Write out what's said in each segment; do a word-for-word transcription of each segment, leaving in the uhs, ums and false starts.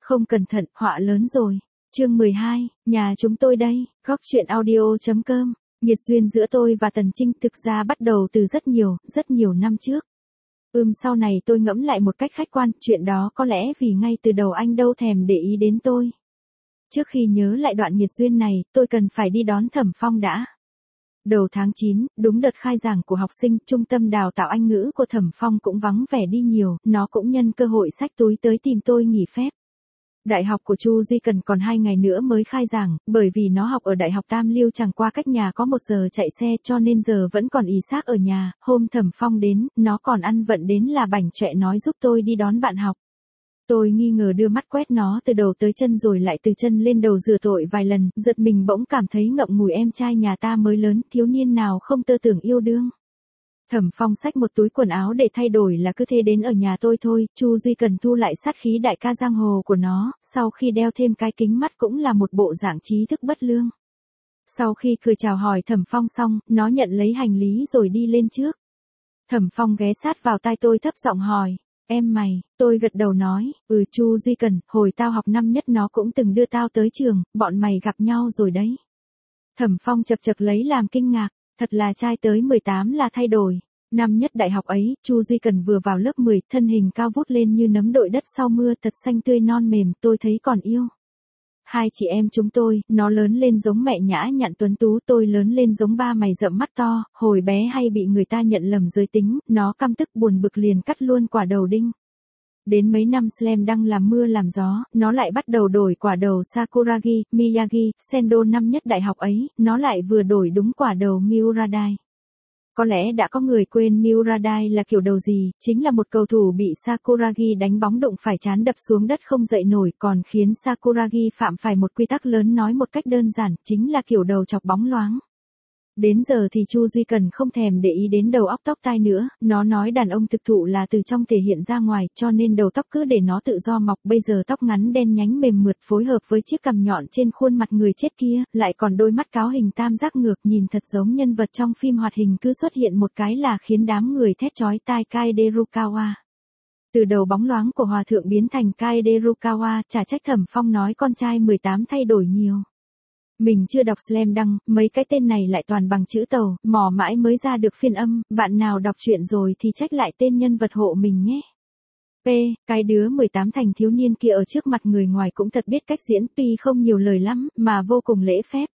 không cẩn thận, họa lớn rồi. Chương mười hai, nhà chúng tôi đây, góc chuyện audio.com. Nghiệt duyên giữa tôi và Tần Trinh thực ra bắt đầu từ rất nhiều, rất nhiều năm trước. Ừm sau này tôi ngẫm lại một cách khách quan, chuyện đó có lẽ vì ngay từ đầu anh đâu thèm để ý đến tôi. Trước khi nhớ lại đoạn nghiệt duyên này, tôi cần phải đi đón Thẩm Phong đã. Đầu tháng chín, đúng đợt khai giảng của học sinh, trung tâm đào tạo Anh ngữ của Thẩm Phong cũng vắng vẻ đi nhiều, nó cũng nhân cơ hội xách túi tới tìm tôi nghỉ phép. Đại học của Chu Duy Cần còn hai ngày nữa mới khai giảng, bởi vì nó học ở Đại học Tam Liêu chẳng qua cách nhà có một giờ chạy xe cho nên giờ vẫn còn ì xác ở nhà. Hôm Thẩm Phong đến, nó còn ăn vận đến là bảnh chọe nói giúp tôi đi đón bạn học. Tôi nghi ngờ đưa mắt quét nó từ đầu tới chân rồi lại từ chân lên đầu rửa tội vài lần, giật mình bỗng cảm thấy ngậm ngùi em trai nhà ta mới lớn, thiếu niên nào không tơ tưởng yêu đương. Thẩm Phong xách một túi quần áo để thay đổi là cứ thế đến ở nhà tôi thôi. Chu Duy Cần thu lại sát khí đại ca giang hồ của nó, sau khi đeo thêm cái kính mắt cũng là một bộ dạng trí thức bất lương. Sau khi cười chào hỏi Thẩm Phong xong, nó nhận lấy hành lý rồi đi lên trước. Thẩm Phong ghé sát vào tai tôi thấp giọng hỏi, em mày, tôi gật đầu nói, ừ Chu Duy Cần, hồi tao học năm nhất nó cũng từng đưa tao tới trường, bọn mày gặp nhau rồi đấy. Thẩm Phong chật chật lấy làm kinh ngạc. Thật là trai tới mười tám là thay đổi. Năm nhất đại học ấy, Chu Duy Cần vừa vào lớp mười, thân hình cao vút lên như nấm đội đất sau mưa, thật xanh tươi non mềm, tôi thấy còn yêu. Hai chị em chúng tôi, nó lớn lên giống mẹ nhã nhặn tuấn tú, tôi lớn lên giống ba mày rậm mắt to, hồi bé hay bị người ta nhận lầm giới tính, nó căm tức buồn bực liền cắt luôn quả đầu đinh. Đến mấy năm Slam Dunk làm mưa làm gió, nó lại bắt đầu đổi quả đầu Sakuragi, Miyagi, Sendo. Năm nhất đại học ấy, nó lại vừa đổi đúng quả đầu Miuradai. Có lẽ đã có người quên Miuradai là kiểu đầu gì, chính là một cầu thủ bị Sakuragi đánh bóng đụng phải trán đập xuống đất không dậy nổi, còn khiến Sakuragi phạm phải một quy tắc lớn, nói một cách đơn giản, chính là kiểu đầu chọc bóng loáng. Đến giờ thì Chu Duy Cần không thèm để ý đến đầu óc tóc tai nữa, nó nói đàn ông thực thụ là từ trong thể hiện ra ngoài, cho nên đầu tóc cứ để nó tự do mọc. Bây giờ tóc ngắn đen nhánh mềm mượt phối hợp với chiếc cằm nhọn trên khuôn mặt người chết kia, lại còn đôi mắt cáo hình tam giác ngược nhìn thật giống nhân vật trong phim hoạt hình, cứ xuất hiện một cái là khiến đám người thét chói tai. Kaederukawa. Từ đầu bóng loáng của hòa thượng biến thành Kaederukawa, chả trách Thẩm Phong nói con trai mười tám thay đổi nhiều. Mình chưa đọc Slam Dunk, mấy cái tên này lại toàn bằng chữ tàu, mò mãi mới ra được phiên âm, bạn nào đọc truyện rồi thì trách lại tên nhân vật hộ mình nhé. P, cái đứa mười tám thành thiếu niên kia ở trước mặt người ngoài cũng thật biết cách diễn, tuy không nhiều lời lắm, mà vô cùng lễ phép.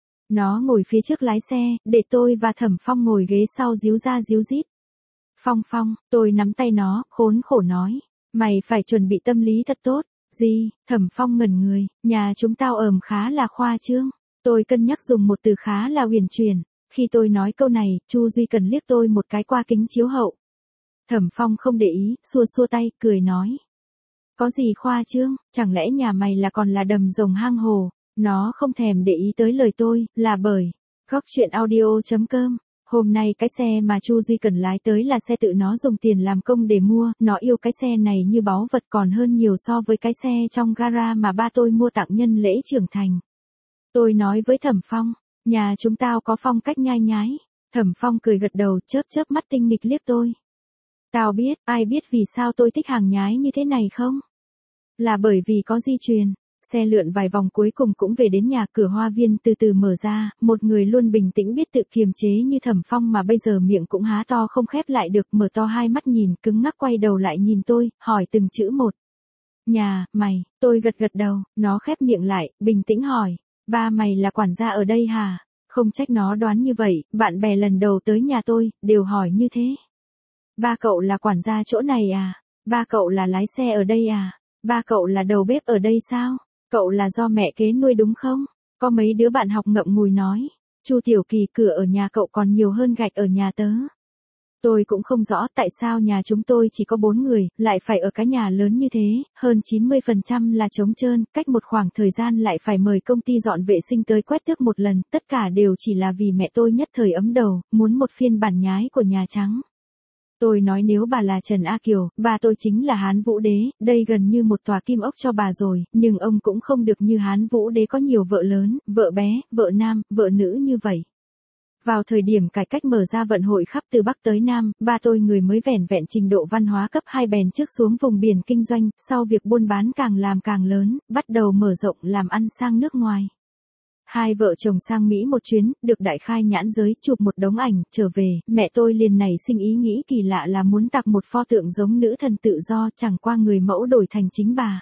Nó ngồi phía trước lái xe, để tôi và Thẩm Phong ngồi ghế sau díu ra díu dít. Phong Phong, tôi nắm tay nó, khốn khổ nói, mày phải chuẩn bị tâm lý thật tốt. Gì? Thẩm Phong ngẩn người, nhà chúng tao ờm khá là khoa trương. Tôi cân nhắc dùng một từ khá là huyền chuyển. Khi tôi nói câu này, Chu Duy Cần liếc tôi một cái qua kính chiếu hậu. Thẩm Phong không để ý, xua xua tay, cười nói. Có gì khoa trương, chẳng lẽ nhà mày là còn là đầm rồng hang hồ? Nó không thèm để ý tới lời tôi, là bởi góc chuyện audio.com. Hôm nay cái xe mà Chu Duy Cần lái tới là xe tự nó dùng tiền làm công để mua, nó yêu cái xe này như báu vật, còn hơn nhiều so với cái xe trong gara mà ba tôi mua tặng nhân lễ trưởng thành. Tôi nói với Thẩm Phong, nhà chúng tao có phong cách nhai nhái. Thẩm Phong cười gật đầu, chớp chớp mắt tinh nghịch liếc tôi. Tao biết, ai biết vì sao tôi thích hàng nhái như thế này không? Là bởi vì có di truyền. Xe lượn vài vòng cuối cùng cũng về đến nhà, cửa hoa viên từ từ mở ra, một người luôn bình tĩnh biết tự kiềm chế như Thẩm Phong mà bây giờ miệng cũng há to không khép lại được, mở to hai mắt nhìn, cứng ngắc quay đầu lại nhìn tôi, hỏi từng chữ một. Nhà, mày, tôi gật gật đầu, nó khép miệng lại, bình tĩnh hỏi, ba mày là quản gia ở đây hả? Không trách nó đoán như vậy, bạn bè lần đầu tới nhà tôi, đều hỏi như thế. Ba cậu là quản gia chỗ này à? Ba cậu là lái xe ở đây à? Ba cậu là đầu bếp ở đây sao? Cậu là do mẹ kế nuôi đúng không? Có mấy đứa bạn học ngậm ngùi nói, Chu Tiểu Kỳ, cửa ở nhà cậu còn nhiều hơn gạch ở nhà tớ. Tôi cũng không rõ tại sao nhà chúng tôi chỉ có bốn người, lại phải ở cái nhà lớn như thế, hơn chín mươi phần trăm là trống trơn, cách một khoảng thời gian lại phải mời công ty dọn vệ sinh tới quét tước một lần, tất cả đều chỉ là vì mẹ tôi nhất thời ấm đầu, muốn một phiên bản nhái của Nhà Trắng. Tôi nói nếu bà là Trần A Kiều, bà tôi chính là Hán Vũ Đế, đây gần như một tòa kim ốc cho bà rồi, nhưng ông cũng không được như Hán Vũ Đế có nhiều vợ lớn, vợ bé, vợ nam, vợ nữ như vậy. Vào thời điểm cải cách mở ra vận hội khắp từ Bắc tới Nam, ba tôi người mới vẻn vẹn trình độ văn hóa cấp hai bèn trước xuống vùng biển kinh doanh, sau việc buôn bán càng làm càng lớn, bắt đầu mở rộng làm ăn sang nước ngoài. Hai vợ chồng sang Mỹ một chuyến, được đại khai nhãn giới, chụp một đống ảnh, trở về, mẹ tôi liền nảy sinh ý nghĩ kỳ lạ là muốn tạc một pho tượng giống nữ thần tự do, chẳng qua người mẫu đổi thành chính bà.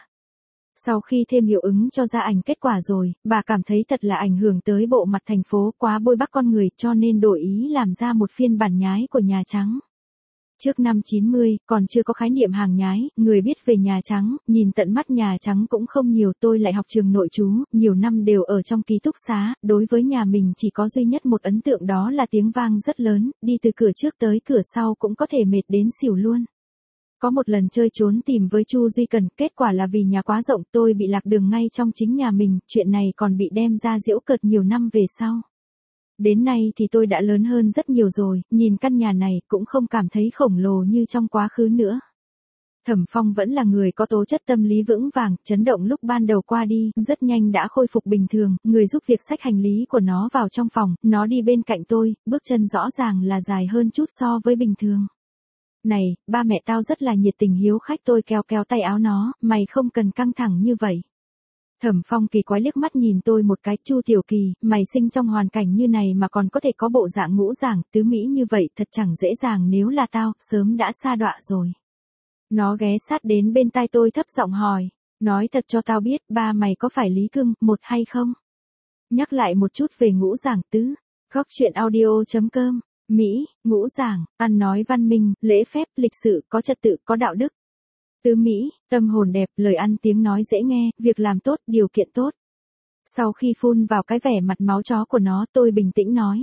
Sau khi thêm hiệu ứng cho ra ảnh kết quả rồi, bà cảm thấy thật là ảnh hưởng tới bộ mặt thành phố, quá bôi bác con người, cho nên đổi ý làm ra một phiên bản nhái của Nhà Trắng. Trước năm chín mươi, còn chưa có khái niệm hàng nhái, người biết về Nhà Trắng, nhìn tận mắt Nhà Trắng cũng không nhiều. Tôi lại học trường nội trú, nhiều năm đều ở trong ký túc xá, đối với nhà mình chỉ có duy nhất một ấn tượng, đó là tiếng vang rất lớn, đi từ cửa trước tới cửa sau cũng có thể mệt đến xỉu luôn. Có một lần chơi trốn tìm với Chu Duy Cần, kết quả là vì nhà quá rộng tôi bị lạc đường ngay trong chính nhà mình, chuyện này còn bị đem ra giễu cợt nhiều năm về sau. Đến nay thì tôi đã lớn hơn rất nhiều rồi, nhìn căn nhà này cũng không cảm thấy khổng lồ như trong quá khứ nữa. Thẩm Phong vẫn là người có tố chất tâm lý vững vàng, chấn động lúc ban đầu qua đi, rất nhanh đã khôi phục bình thường, người giúp việc xách hành lý của nó vào trong phòng, nó đi bên cạnh tôi, bước chân rõ ràng là dài hơn chút so với bình thường. Này, ba mẹ tao rất là nhiệt tình hiếu khách, tôi kéo kéo tay áo nó, mày không cần căng thẳng như vậy. Thẩm Phong kỳ quái liếc mắt nhìn tôi một cái, Chu Tiểu Kỳ, mày sinh trong hoàn cảnh như này mà còn có thể có bộ dạng ngũ giảng, tứ mỹ như vậy, thật chẳng dễ dàng, nếu là tao, sớm đã sa đọa rồi. Nó ghé sát đến bên tai tôi thấp giọng hỏi, nói thật cho tao biết, ba mày có phải Lý Cương, một hay không? Nhắc lại một chút về ngũ giảng tứ, góc truyện audio chấm com. Mỹ, ngũ giảng, ăn nói văn minh, lễ phép, lịch sự, có trật tự, có đạo đức. Tứ Mỹ, tâm hồn đẹp, lời ăn tiếng nói dễ nghe, việc làm tốt, điều kiện tốt. Sau khi phun vào cái vẻ mặt máu chó của nó, tôi bình tĩnh nói.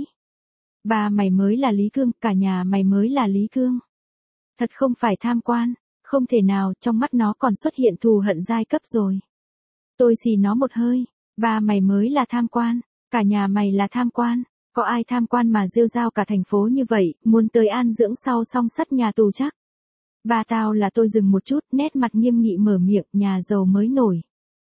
Ba mày mới là Lý Cương, cả nhà mày mới là Lý Cương. Thật không phải tham quan, không thể nào, trong mắt nó còn xuất hiện thù hận giai cấp rồi. Tôi xì nó một hơi, ba mày mới là tham quan, cả nhà mày là tham quan. Có ai tham quan mà rêu rao cả thành phố như vậy, muốn tới an dưỡng sau song sắt nhà tù chắc. Ba tao là tôi dừng một chút, nét mặt nghiêm nghị mở miệng, nhà giàu mới nổi.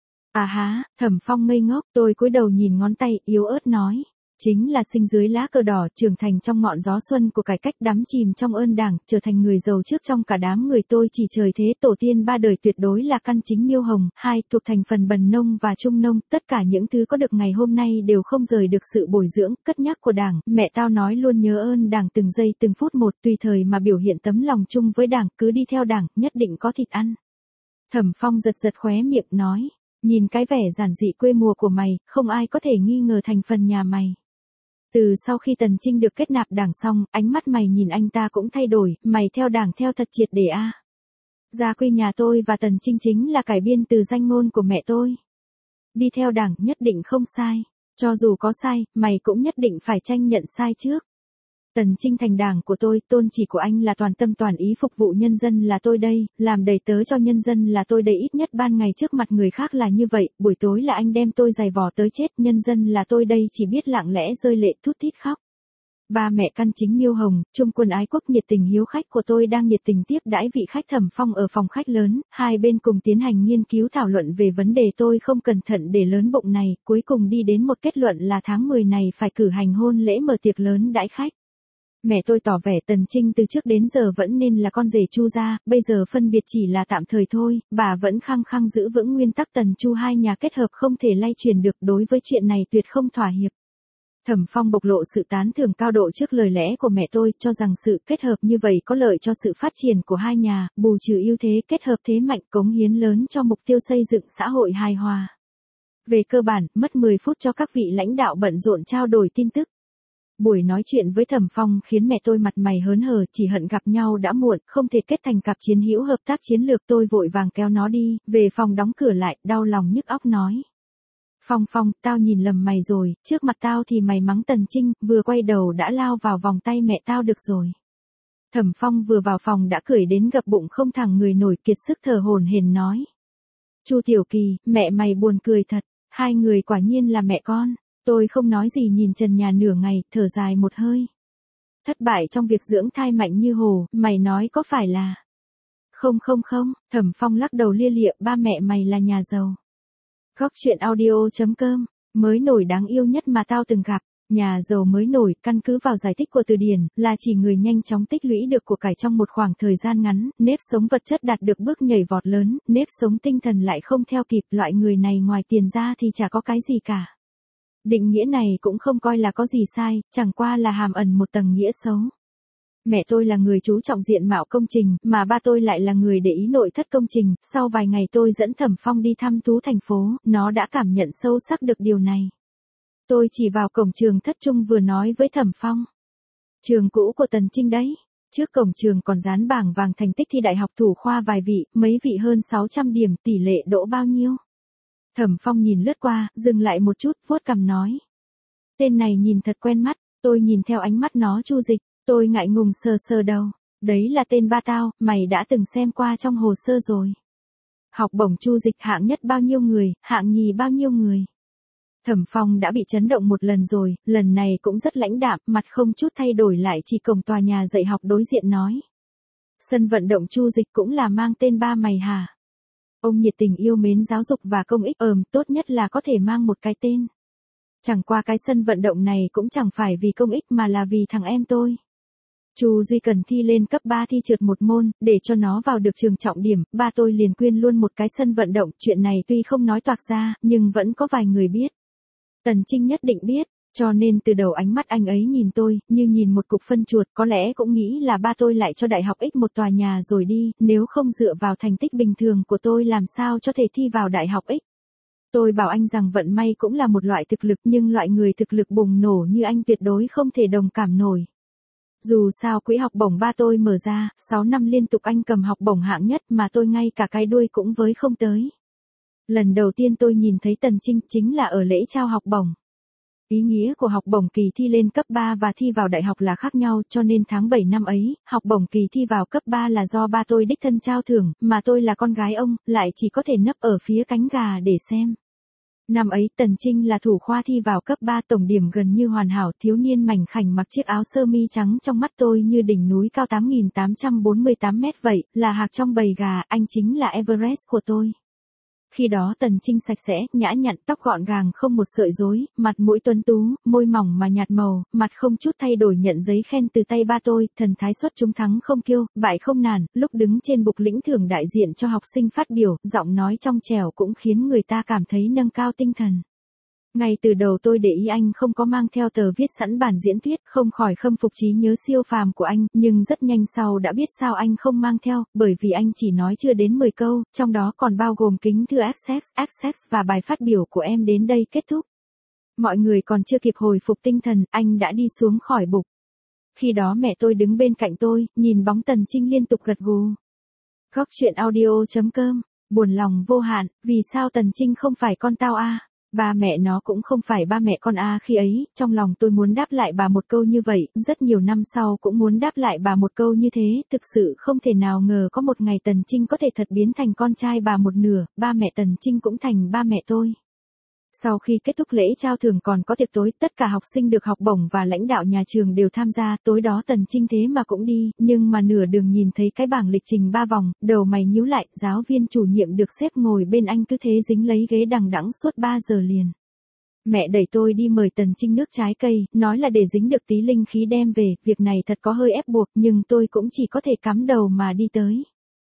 À há, Thẩm Phong ngây ngốc, tôi cúi đầu nhìn ngón tay, yếu ớt nói. Chính là sinh dưới lá cờ đỏ, trưởng thành trong ngọn gió xuân của cải cách, đắm chìm trong ơn Đảng, trở thành người giàu trước trong cả đám người. Tôi chỉ trời thế, tổ tiên ba đời tuyệt đối là căn chính miêu hồng, hai thuộc thành phần bần nông và trung nông, tất cả những thứ có được ngày hôm nay đều không rời được sự bồi dưỡng, cất nhắc của Đảng. Mẹ tao nói luôn nhớ ơn Đảng từng giây từng phút một, tùy thời mà biểu hiện tấm lòng chung với Đảng, cứ đi theo Đảng, nhất định có thịt ăn. Thẩm Phong giật giật khóe miệng nói, nhìn cái vẻ giản dị quê mùa của mày, không ai có thể nghi ngờ thành phần nhà mày. Từ sau khi Tần Trinh được kết nạp Đảng xong, ánh mắt mày nhìn anh ta cũng thay đổi, mày theo Đảng theo thật triệt để a. À. Gia quy nhà tôi và Tần Trinh chính là cải biên từ danh ngôn của mẹ tôi. Đi theo Đảng nhất định không sai, cho dù có sai, mày cũng nhất định phải tranh nhận sai trước. Tần Trinh thành Đảng của tôi, tôn chỉ của anh là toàn tâm toàn ý phục vụ nhân dân là tôi đây, làm đầy tớ cho nhân dân là tôi đây, ít nhất ban ngày trước mặt người khác là như vậy, buổi tối là anh đem tôi giày vò tới chết, nhân dân là tôi đây, chỉ biết lặng lẽ rơi lệ thút thít khóc. Ba mẹ căn chính miêu hồng, trung quân ái quốc nhiệt tình hiếu khách của tôi đang nhiệt tình tiếp đãi vị khách Thẩm Phong ở phòng khách lớn, hai bên cùng tiến hành nghiên cứu thảo luận về vấn đề tôi không cẩn thận để lớn bụng này, cuối cùng đi đến một kết luận là tháng mười này phải cử hành hôn lễ mở tiệc lớn đãi khách. Mẹ tôi tỏ vẻ Tần Trinh từ trước đến giờ vẫn nên là con rể Chu gia, bây giờ phân biệt chỉ là tạm thời thôi, bà vẫn khăng khăng giữ vững nguyên tắc Tần Chu hai nhà kết hợp không thể lay chuyển được, đối với chuyện này tuyệt không thỏa hiệp. Thẩm Phong bộc lộ sự tán thưởng cao độ trước lời lẽ của mẹ tôi, cho rằng sự kết hợp như vậy có lợi cho sự phát triển của hai nhà, bù trừ ưu thế, kết hợp thế mạnh, cống hiến lớn cho mục tiêu xây dựng xã hội hài hòa. Về cơ bản, mất mười phút cho các vị lãnh đạo bận rộn trao đổi tin tức. Buổi nói chuyện với Thẩm Phong khiến mẹ tôi mặt mày hớn hở, chỉ hận gặp nhau đã muộn, không thể kết thành cặp chiến hữu hợp tác chiến lược. Tôi vội vàng kéo nó đi, về phòng đóng cửa lại, đau lòng nhức óc nói. Phong Phong, tao nhìn lầm mày rồi, trước mặt tao thì mày mắng Tần Trinh, vừa quay đầu đã lao vào vòng tay mẹ tao được rồi. Thẩm Phong vừa vào phòng đã cười đến gập bụng không thẳng người nổi, kiệt sức thở hổn hển nói. Chu Tiểu Kỳ, mẹ mày buồn cười thật, hai người quả nhiên là mẹ con. Tôi không nói gì nhìn trần nhà nửa ngày, thở dài một hơi. Thất bại trong việc dưỡng thai mạnh như hồ, mày nói có phải là... Không không không, Thẩm Phong lắc đầu lia lịa, ba mẹ mày là nhà giàu. Góc truyện audio chấm com, mới nổi đáng yêu nhất mà tao từng gặp. Nhà giàu mới nổi, căn cứ vào giải thích của từ điển, là chỉ người nhanh chóng tích lũy được của cải trong một khoảng thời gian ngắn, nếp sống vật chất đạt được bước nhảy vọt lớn, nếp sống tinh thần lại không theo kịp, loại người này ngoài tiền ra thì chả có cái gì cả. Định nghĩa này cũng không coi là có gì sai, chẳng qua là hàm ẩn một tầng nghĩa xấu. Mẹ tôi là người chú trọng diện mạo công trình, mà ba tôi lại là người để ý nội thất công trình. Sau vài ngày tôi dẫn Thẩm Phong đi thăm Tú thành phố, nó đã cảm nhận sâu sắc được điều này. Tôi chỉ vào cổng trường thất trung vừa nói với Thẩm Phong. Trường cũ của Tần Trinh đấy. Trước cổng trường còn dán bảng vàng thành tích thi đại học thủ khoa vài vị, mấy vị hơn sáu trăm điểm, tỷ lệ đỗ bao nhiêu. Thẩm Phong nhìn lướt qua, dừng lại một chút, vuốt cằm nói. Tên này nhìn thật quen mắt, tôi nhìn theo ánh mắt nó chu dịch, tôi ngại ngùng sờ sờ đầu. Đấy là tên ba tao, mày đã từng xem qua trong hồ sơ rồi. Học bổng chu dịch hạng nhất bao nhiêu người, hạng nhì bao nhiêu người. Thẩm Phong đã bị chấn động một lần rồi, lần này cũng rất lãnh đạm, mặt không chút thay đổi lại chỉ cổng tòa nhà dạy học đối diện nói. Sân vận động chu dịch cũng là mang tên ba mày hả? Ông nhiệt tình yêu mến giáo dục và công ích, ờm, tốt nhất là có thể mang một cái tên. Chẳng qua cái sân vận động này cũng chẳng phải vì công ích mà là vì thằng em tôi. Chu Duy cần thi lên cấp ba thi trượt một môn, để cho nó vào được trường trọng điểm, ba tôi liền quyên luôn một cái sân vận động, chuyện này tuy không nói toạc ra, nhưng vẫn có vài người biết. Tần Trinh nhất định biết, cho nên từ đầu ánh mắt anh ấy nhìn tôi, như nhìn một cục phân chuột, có lẽ cũng nghĩ là ba tôi lại cho đại học X một tòa nhà rồi đi, nếu không dựa vào thành tích bình thường của tôi làm sao cho thể thi vào đại học X. Tôi bảo anh rằng vận may cũng là một loại thực lực, nhưng loại người thực lực bùng nổ như anh tuyệt đối không thể đồng cảm nổi. Dù sao quỹ học bổng ba tôi mở ra, sáu năm liên tục anh cầm học bổng hạng nhất mà tôi ngay cả cái đuôi cũng với không tới. Lần đầu tiên tôi nhìn thấy Tần Trinh chính là ở lễ trao học bổng. Ý nghĩa của học bổng kỳ thi lên cấp ba và thi vào đại học là khác nhau, cho nên tháng bảy năm ấy, học bổng kỳ thi vào cấp ba là do ba tôi đích thân trao thưởng, mà tôi là con gái ông, lại chỉ có thể nấp ở phía cánh gà để xem. Năm ấy Tần Trinh là thủ khoa thi vào cấp ba, tổng điểm gần như hoàn hảo, thiếu niên mảnh khảnh mặc chiếc áo sơ mi trắng trong mắt tôi như đỉnh núi cao tám nghìn tám trăm bốn mươi tám mét vậy, là hạc trong bầy gà, anh chính là Everest của tôi. Khi đó Tần Trinh sạch sẽ, nhã nhặn, tóc gọn gàng không một sợi rối, mặt mũi tuấn tú, môi mỏng mà nhạt màu, mặt không chút thay đổi nhận giấy khen từ tay ba tôi, thần thái xuất chúng thắng không kiêu, bại không nản, lúc đứng trên bục lĩnh thưởng đại diện cho học sinh phát biểu, giọng nói trong trẻo cũng khiến người ta cảm thấy nâng cao tinh thần. Ngay từ đầu tôi để ý anh không có mang theo tờ viết sẵn bản diễn thuyết, không khỏi khâm phục trí nhớ siêu phàm của anh, nhưng rất nhanh sau đã biết sao anh không mang theo, bởi vì anh chỉ nói chưa đến mười câu, trong đó còn bao gồm kính thưa Access, Access và bài phát biểu của em đến đây kết thúc. Mọi người còn chưa kịp hồi phục tinh thần, anh đã đi xuống khỏi bục. Khi đó mẹ tôi đứng bên cạnh tôi, nhìn bóng Tần Trinh liên tục gật gù. Góc chuyện audio chấm com, buồn lòng vô hạn, vì sao Tần Trinh không phải con tao a? Ba mẹ nó cũng không phải ba mẹ con a khi ấy, trong lòng tôi muốn đáp lại bà một câu như vậy, rất nhiều năm sau cũng muốn đáp lại bà một câu như thế, thực sự không thể nào ngờ có một ngày Tần Trinh có thể thật biến thành con trai bà một nửa, ba mẹ Tần Trinh cũng thành ba mẹ tôi. Sau khi kết thúc lễ trao thưởng còn có tiệc tối, tất cả học sinh được học bổng và lãnh đạo nhà trường đều tham gia, tối đó Tần Trinh thế mà cũng đi, nhưng mà nửa đường nhìn thấy cái bảng lịch trình ba vòng, đầu mày nhíu lại, giáo viên chủ nhiệm được xếp ngồi bên anh cứ thế dính lấy ghế đằng đẵng suốt ba giờ liền. Mẹ đẩy tôi đi mời Tần Trinh nước trái cây, nói là để dính được tí linh khí đem về, việc này thật có hơi ép buộc nhưng tôi cũng chỉ có thể cắm đầu mà đi tới.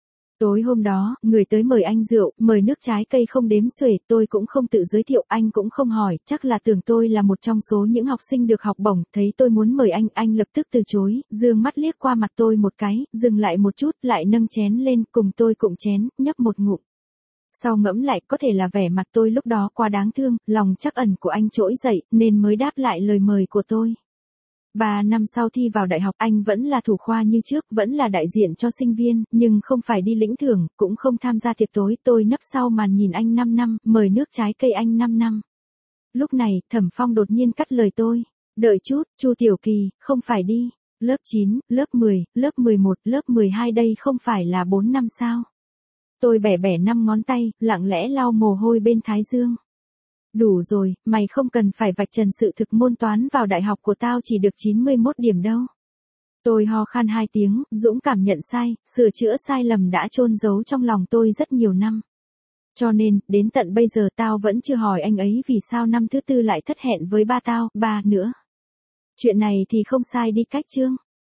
Tối hôm đó, người tới mời anh rượu, mời nước trái cây không đếm xuể, tôi cũng không tự giới thiệu, anh cũng không hỏi, chắc là tưởng tôi là một trong số những học sinh được học bổng, thấy tôi muốn mời anh, anh lập tức từ chối, dương mắt liếc qua mặt tôi một cái, dừng lại một chút, lại nâng chén lên, cùng tôi cụng chén, nhấp một ngụm. Sau ngẫm lại, có thể là vẻ mặt tôi lúc đó quá đáng thương, lòng trắc ẩn của anh trỗi dậy, nên mới đáp lại lời mời của tôi. Ba năm sau thi vào đại học, anh vẫn là thủ khoa như trước, vẫn là đại diện cho sinh viên, nhưng không phải đi lĩnh thưởng, cũng không tham gia tiệc tối, tôi nấp sau màn nhìn anh năm năm, mời nước trái cây anh năm năm. Lúc này, Thẩm Phong đột nhiên cắt lời tôi, đợi chút, Chu Tiểu Kỳ, không phải đi, lớp chín, lớp mười, lớp mười một, lớp mười hai đây không phải là bốn năm sao? Tôi bẻ bẻ năm ngón tay, lặng lẽ lau mồ hôi bên thái dương. Đủ rồi, mày không cần phải vạch trần sự thực môn toán vào đại học của tao chỉ được chín mươi mốt điểm đâu. Tôi ho khan hai tiếng, dũng cảm nhận sai, sửa chữa sai lầm đã chôn giấu trong lòng tôi rất nhiều năm. Cho nên, đến tận bây giờ tao vẫn chưa hỏi anh ấy vì sao năm thứ tư lại thất hẹn với ba tao, ba nữa. Chuyện này thì không sai đi cách Trương.